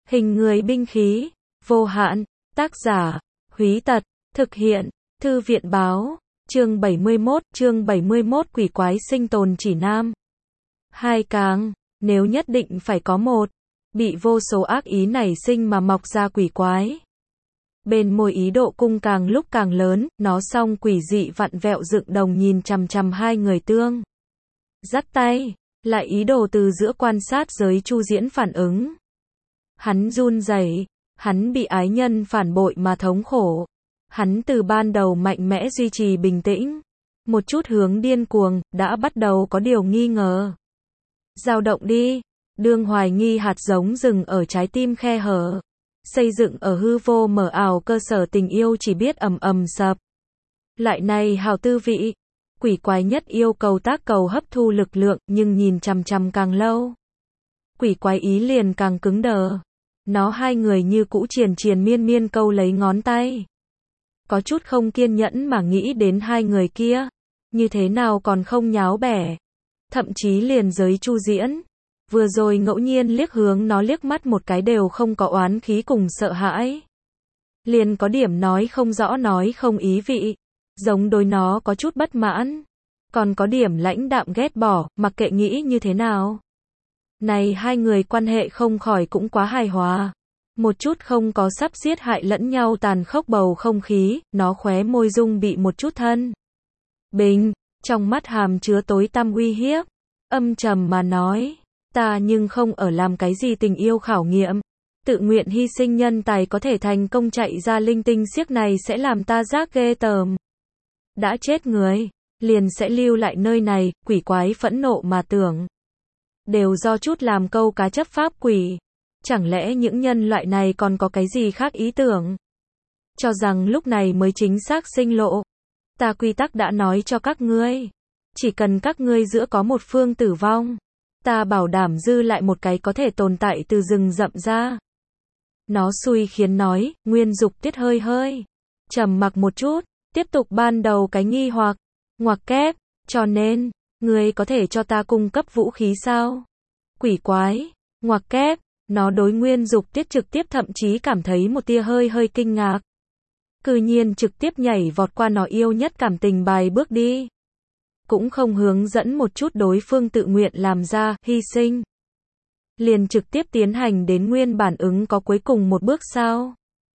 Hình người binh khí, vô hạn, tác giả, Húy Tật, thực hiện, Thư viện báo, chương 71 quỷ quái sinh tồn chỉ nam. Hai càng, nếu nhất định phải có một, bị vô số ác ý nảy sinh mà mọc ra quỷ quái. Bên môi ý độ cung càng lúc càng lớn, nó song quỷ dị vặn vẹo dựng đồng nhìn chằm chằm hai người tương. Dắt tay, lại ý đồ từ giữa quan sát giới Chu Diễn phản ứng. Hắn run rẩy, hắn bị ái nhân phản bội mà thống khổ. Hắn từ ban đầu mạnh mẽ duy trì bình tĩnh, một chút hướng điên cuồng, đã bắt đầu có điều nghi ngờ. Dao động đi, đương hoài nghi hạt giống rừng ở trái tim khe hở. Xây dựng ở hư vô mờ ảo cơ sở tình yêu chỉ biết ầm ầm sập. Lại này hào tư vị, quỷ quái nhất yêu cầu tác cầu hấp thu lực lượng, nhưng nhìn chằm chằm càng lâu, quỷ quái ý liền càng cứng đờ. Nó hai người như cũ triền miên câu lấy ngón tay. Có chút không kiên nhẫn mà nghĩ đến hai người kia, như thế nào còn không nháo bẻ. Thậm chí liền giới Chu Diễn, vừa rồi ngẫu nhiên liếc hướng nó liếc mắt một cái đều không có oán khí cùng sợ hãi. Liền có điểm nói không rõ nói không ý vị, giống đối nó có chút bất mãn, còn có điểm lãnh đạm ghét bỏ, mặc kệ nghĩ như thế nào. Này hai người quan hệ không khỏi cũng quá hài hòa. Một chút không có sắp giết hại lẫn nhau tàn khốc bầu không khí, nó khóe môi dung bị một chút thân. Bình, trong mắt hàm chứa tối tăm uy hiếp, âm trầm mà nói, ta nhưng không ở làm cái gì tình yêu khảo nghiệm. Tự nguyện hy sinh nhân tài có thể thành công chạy ra linh tinh xiếc này sẽ làm ta giác ghê tởm. Đã chết người, liền sẽ lưu lại nơi này, quỷ quái phẫn nộ mà tưởng. Đều do chút làm câu cá chấp pháp quỷ. Chẳng lẽ những nhân loại này còn có cái gì khác ý tưởng? Cho rằng lúc này mới chính xác sinh lộ. Ta quy tắc đã nói cho các ngươi. Chỉ cần các ngươi giữa có một phương tử vong, ta bảo đảm dư lại một cái có thể tồn tại từ rừng rậm ra. Nó xui khiến nói, Nguyên Dục Tiết hơi trầm mặc một chút, tiếp tục ban đầu cái nghi hoặc, ngoặc kép, cho nên, ngươi có thể cho ta cung cấp vũ khí sao? Quỷ quái, ngoặc kép, nó đối Nguyên Dục Tiết trực tiếp thậm chí cảm thấy một tia hơi kinh ngạc. Cư nhiên trực tiếp nhảy vọt qua nó yêu nhất cảm tình bài bước đi. Cũng không hướng dẫn một chút đối phương tự nguyện làm ra, hy sinh. Liền trực tiếp tiến hành đến nguyên bản ứng có cuối cùng một bước sao.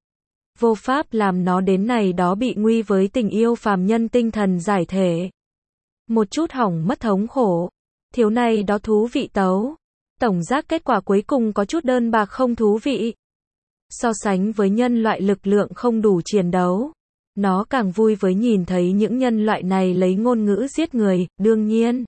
Vô pháp làm nó đến này đó bị nguy với tình yêu phàm nhân tinh thần giải thể. Một chút hỏng mất thống khổ. Thiếu này đó thú vị tấu. Tổng giác kết quả cuối cùng có chút đơn bạc không thú vị. So sánh với nhân loại lực lượng không đủ chiến đấu, nó càng vui với nhìn thấy những nhân loại này lấy ngôn ngữ giết người, đương nhiên.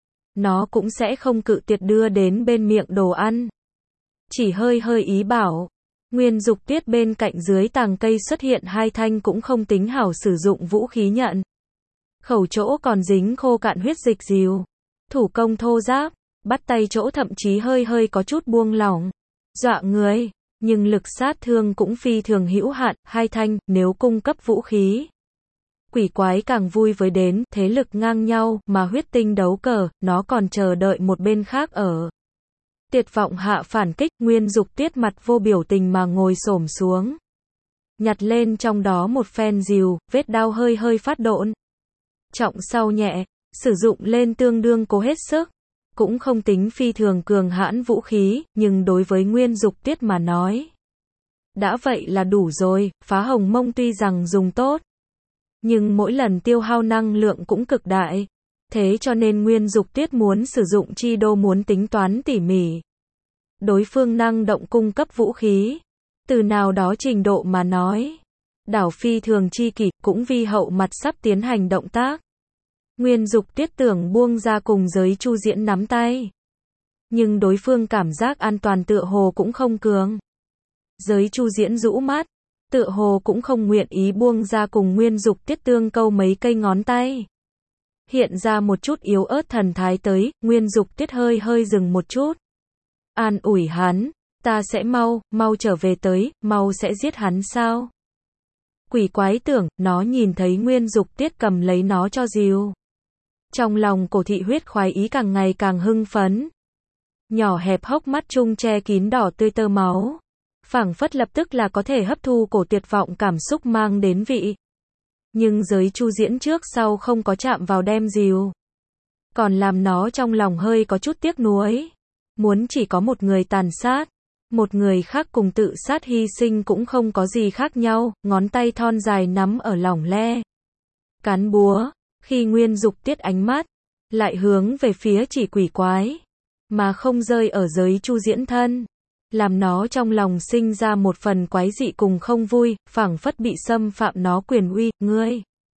Nó cũng sẽ không cự tuyệt đưa đến bên miệng đồ ăn. Chỉ hơi ý bảo. Nguyên Dục Tiết bên cạnh dưới tàng cây xuất hiện hai thanh cũng không tính hảo sử dụng vũ khí nhận. Khẩu chỗ còn dính khô cạn huyết dịch dìu. Thủ công thô giáp. Bắt tay chỗ thậm chí hơi có chút buông lỏng. Dọa người. Nhưng lực sát thương cũng phi thường hữu hạn, hai thanh, nếu cung cấp vũ khí. Quỷ quái càng vui với đến, thế lực ngang nhau, mà huyết tinh đấu cờ, nó còn chờ đợi một bên khác ở. Tuyệt vọng hạ phản kích, Nguyên Dục Tiết mặt vô biểu tình mà ngồi xổm xuống. Nhặt lên trong đó một phen rìu, vết đao hơi phát độn. Trọng sau nhẹ, sử dụng lên tương đương cố hết sức. Cũng không tính phi thường cường hãn vũ khí, nhưng đối với Nguyên Dục Tiết mà nói. Đã vậy là đủ rồi, phá hồng mông tuy rằng dùng tốt. Nhưng mỗi lần tiêu hao năng lượng cũng cực đại. Thế cho nên Nguyên Dục Tiết muốn sử dụng chi đô muốn tính toán tỉ mỉ. Đối phương năng động cung cấp vũ khí. Từ nào đó trình độ mà nói. Đảo phi thường chi kỷ, cũng vi hậu mặt sắp tiến hành động tác. Nguyên Dục Tiết tưởng buông ra cùng giới Chu Diễn nắm tay. Nhưng đối phương cảm giác an toàn tựa hồ cũng không cường. Giới Chu Diễn rũ mắt, tựa hồ cũng không nguyện ý buông ra cùng Nguyên Dục Tiết tương câu mấy cây ngón tay. Hiện ra một chút yếu ớt thần thái tới, Nguyên Dục Tiết hơi dừng một chút. An ủi hắn, ta sẽ mau trở về tới, mau sẽ giết hắn sao? Quỷ quái tưởng, nó nhìn thấy Nguyên Dục Tiết cầm lấy nó cho dìu. Trong lòng cổ thị huyết khoái ý càng ngày càng hưng phấn. Nhỏ hẹp hốc mắt trung che kín đỏ tươi tơ máu. phảng phất lập tức là có thể hấp thu cổ tuyệt vọng cảm xúc mang đến vị. Nhưng giới chu diễn trước sau không có chạm vào đem dìu. Còn làm nó trong lòng hơi có chút tiếc nuối. Muốn chỉ có một người tàn sát. Một người khác cùng tự sát hy sinh cũng không có gì khác nhau, ngón tay thon dài nắm ở lỏng le. Cán búa, khi Nguyên Dục Tiết ánh mắt, lại hướng về phía chỉ quỷ quái, mà không rơi ở giới chu diễn thân. Làm nó trong lòng sinh ra một phần quái dị cùng không vui, phảng phất bị xâm phạm nó quyền uy, ngươi.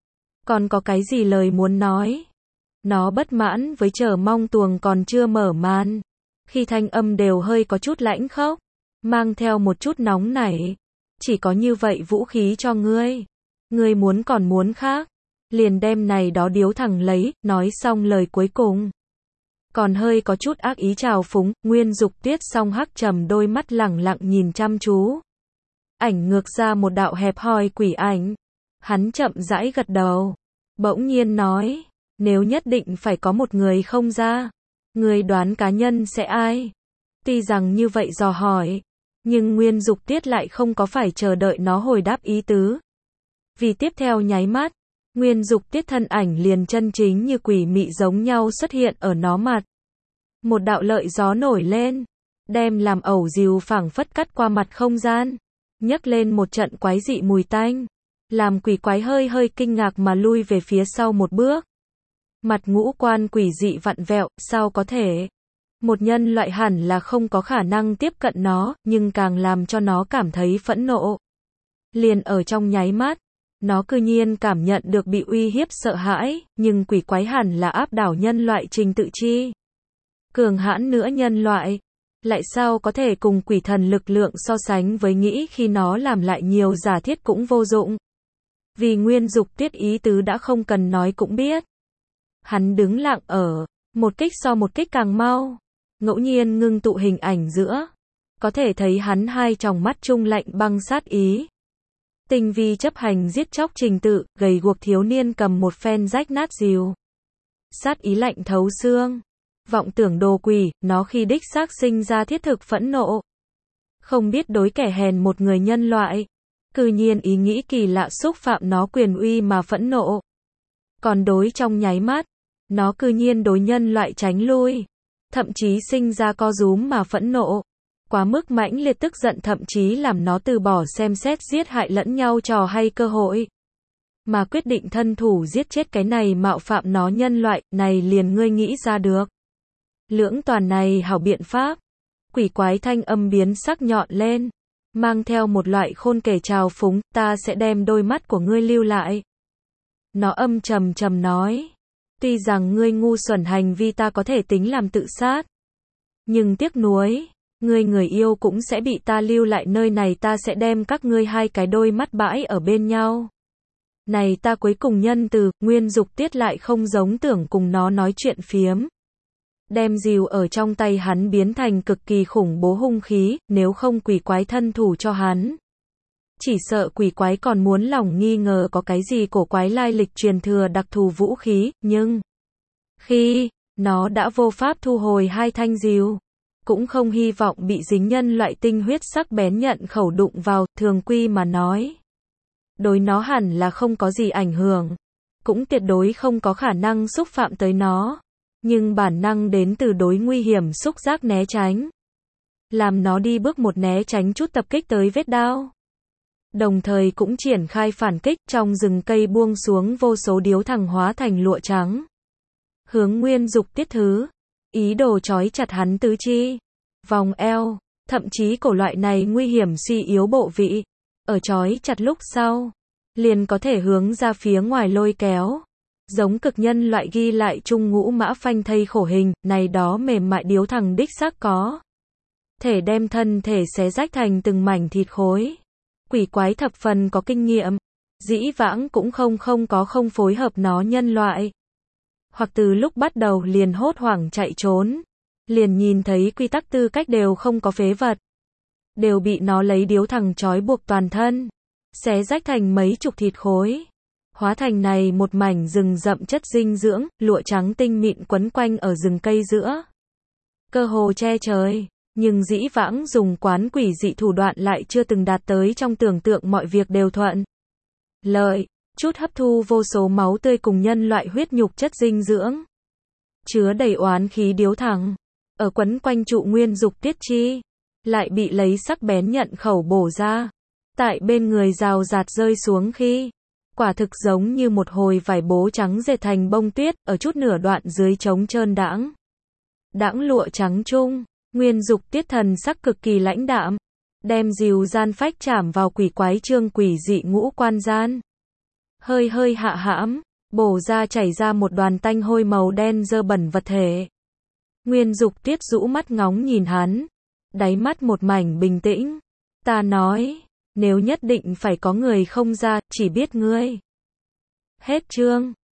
Còn có cái gì lời muốn nói? Nó bất mãn với chờ mong tuồng còn chưa mở màn. Khi thanh âm đều hơi có chút lãnh khốc, mang theo một chút nóng nảy. Chỉ có như vậy vũ khí cho ngươi. Ngươi muốn còn muốn khác. Liền đem này đó điếu thẳng lấy, nói xong lời cuối cùng. Còn hơi có chút ác ý trào phúng, Nguyên Dục Tiết song hắc trầm đôi mắt lẳng lặng nhìn chăm chú. Ảnh ngược ra một đạo hẹp hòi quỷ ảnh. Hắn chậm rãi gật đầu. Bỗng nhiên nói, nếu nhất định phải có một người không ra, người đoán cá nhân sẽ ai? Tuy rằng như vậy dò hỏi, nhưng Nguyên Dục Tiết lại không có phải chờ đợi nó hồi đáp ý tứ. Vì tiếp theo nháy mắt, Nguyên Dục Tiết thân ảnh liền chân chính như quỷ mị giống nhau xuất hiện ở nó mặt. Một đạo lợi gió nổi lên, đem làm ẩu dìu phảng phất cắt qua mặt không gian, nhấc lên một trận quái dị mùi tanh, làm quỷ quái hơi hơi kinh ngạc mà lui về phía sau một bước. Mặt ngũ quan quỷ dị vặn vẹo, sao có thể? Một nhân loại hẳn là không có khả năng tiếp cận nó, nhưng càng làm cho nó cảm thấy phẫn nộ. Liền ở trong nháy mắt, nó cư nhiên cảm nhận được bị uy hiếp sợ hãi, nhưng quỷ quái hẳn là áp đảo nhân loại trình tự chi. Cường hãn nữa nhân loại, lại sao có thể cùng quỷ thần lực lượng so sánh với nghĩ khi nó làm lại nhiều giả thiết cũng vô dụng. Vì Nguyên Dục Tiết ý tứ đã không cần nói cũng biết. Hắn đứng lặng ở, một kích so một kích càng mau, ngẫu nhiên ngưng tụ hình ảnh giữa. Có thể thấy hắn hai tròng mắt trung lạnh băng sát ý. Tinh vi chấp hành giết chóc trình tự, gầy guộc thiếu niên cầm một phen rách nát dìu. Sát ý lạnh thấu xương. Vọng tưởng đồ quỷ, nó khi đích xác sinh ra thiết thực phẫn nộ. Không biết đối kẻ hèn một người nhân loại. Cư nhiên ý nghĩ kỳ lạ xúc phạm nó quyền uy mà phẫn nộ. Còn đối trong nháy mắt, nó cư nhiên đối nhân loại tránh lui. Thậm chí sinh ra co rúm mà phẫn nộ. Quá mức mãnh liệt tức giận thậm chí làm nó từ bỏ xem xét giết hại lẫn nhau trò hay cơ hội. Mà quyết định thân thủ giết chết cái này mạo phạm nó nhân loại, này liền ngươi nghĩ ra được. Lưỡng toàn này hảo biện pháp. Quỷ quái thanh âm biến sắc nhọn lên. Mang theo một loại khôn kể trào phúng, ta sẽ đem đôi mắt của ngươi lưu lại. Nó âm trầm trầm nói. Tuy rằng ngươi ngu xuẩn hành vi ta có thể tính làm tự sát. Nhưng tiếc nuối. Ngươi người yêu cũng sẽ bị ta lưu lại nơi này, ta sẽ đem các ngươi hai cái đôi mắt bãi ở bên nhau. Này ta cuối cùng nhân từ, Nguyên Dục Tiết lại không giống tưởng cùng nó nói chuyện phiếm. Đem dìu ở trong tay hắn biến thành cực kỳ khủng bố hung khí, nếu không quỷ quái thân thủ cho hắn. Chỉ sợ quỷ quái còn muốn lòng nghi ngờ có cái gì cổ quái lai lịch truyền thừa đặc thù vũ khí, nhưng khi nó đã vô pháp thu hồi hai thanh dìu, cũng không hy vọng bị dính nhân loại tinh huyết sắc bén nhận khẩu đụng vào, thường quy mà nói. Đối nó hẳn là không có gì ảnh hưởng, cũng tuyệt đối không có khả năng xúc phạm tới nó. Nhưng bản năng đến từ đối nguy hiểm xúc giác né tránh. Làm nó đi bước một né tránh chút tập kích tới vết đao. Đồng thời cũng triển khai phản kích trong rừng cây buông xuống vô số điếu thẳng hóa thành lụa trắng. Hướng Nguyên Dục Tiết thứ. Ý đồ trói chặt hắn tứ chi. Vòng eo. Thậm chí cổ loại này nguy hiểm suy yếu bộ vị. Ở trói chặt lúc sau. Liền có thể hướng ra phía ngoài lôi kéo. Giống cực nhân loại ghi lại trung ngũ mã phanh thây khổ hình, này đó mềm mại điếu thằng đích xác có. Thể đem thân thể xé rách thành từng mảnh thịt khối. Quỷ quái thập phần có kinh nghiệm. Dĩ vãng cũng không phối hợp nó nhân loại. Hoặc từ lúc bắt đầu liền hốt hoảng chạy trốn. Liền nhìn thấy quy tắc tư cách đều không có phế vật. Đều bị nó lấy điếu thằng trói buộc toàn thân. Xé rách thành mấy chục thịt khối. Hóa thành này một mảnh rừng rậm chất dinh dưỡng, lụa trắng tinh mịn quấn quanh ở rừng cây giữa. Cơ hồ che trời. Nhưng dĩ vãng dùng quán quỷ dị thủ đoạn lại chưa từng đạt tới trong tưởng tượng mọi việc đều thuận lợi, chút hấp thu vô số máu tươi cùng nhân loại huyết nhục chất dinh dưỡng. Chứa đầy oán khí điếu thẳng, ở quấn quanh trụ nguyên dục tiết chi, lại bị lấy sắc bén nhận khẩu bổ ra. Tại bên người rào rạt rơi xuống khi, quả thực giống như một hồi vải bố trắng dệt thành bông tuyết, ở chút nửa đoạn dưới trống trơn đãng. Đãng lụa trắng trung, nguyên dục tiết thần sắc cực kỳ lãnh đạm, đem dìu gian phách chạm vào quỷ quái trương quỷ dị ngũ quan gian. Hơi hơi hạ hãm, bổ ra chảy ra một đoàn tanh hôi màu đen dơ bẩn vật thể. Nguyên dục tiết rũ mắt ngóng nhìn hắn, đáy mắt một mảnh bình tĩnh. Ta nói, nếu nhất định phải có người không ra, chỉ biết ngươi. Hết chương.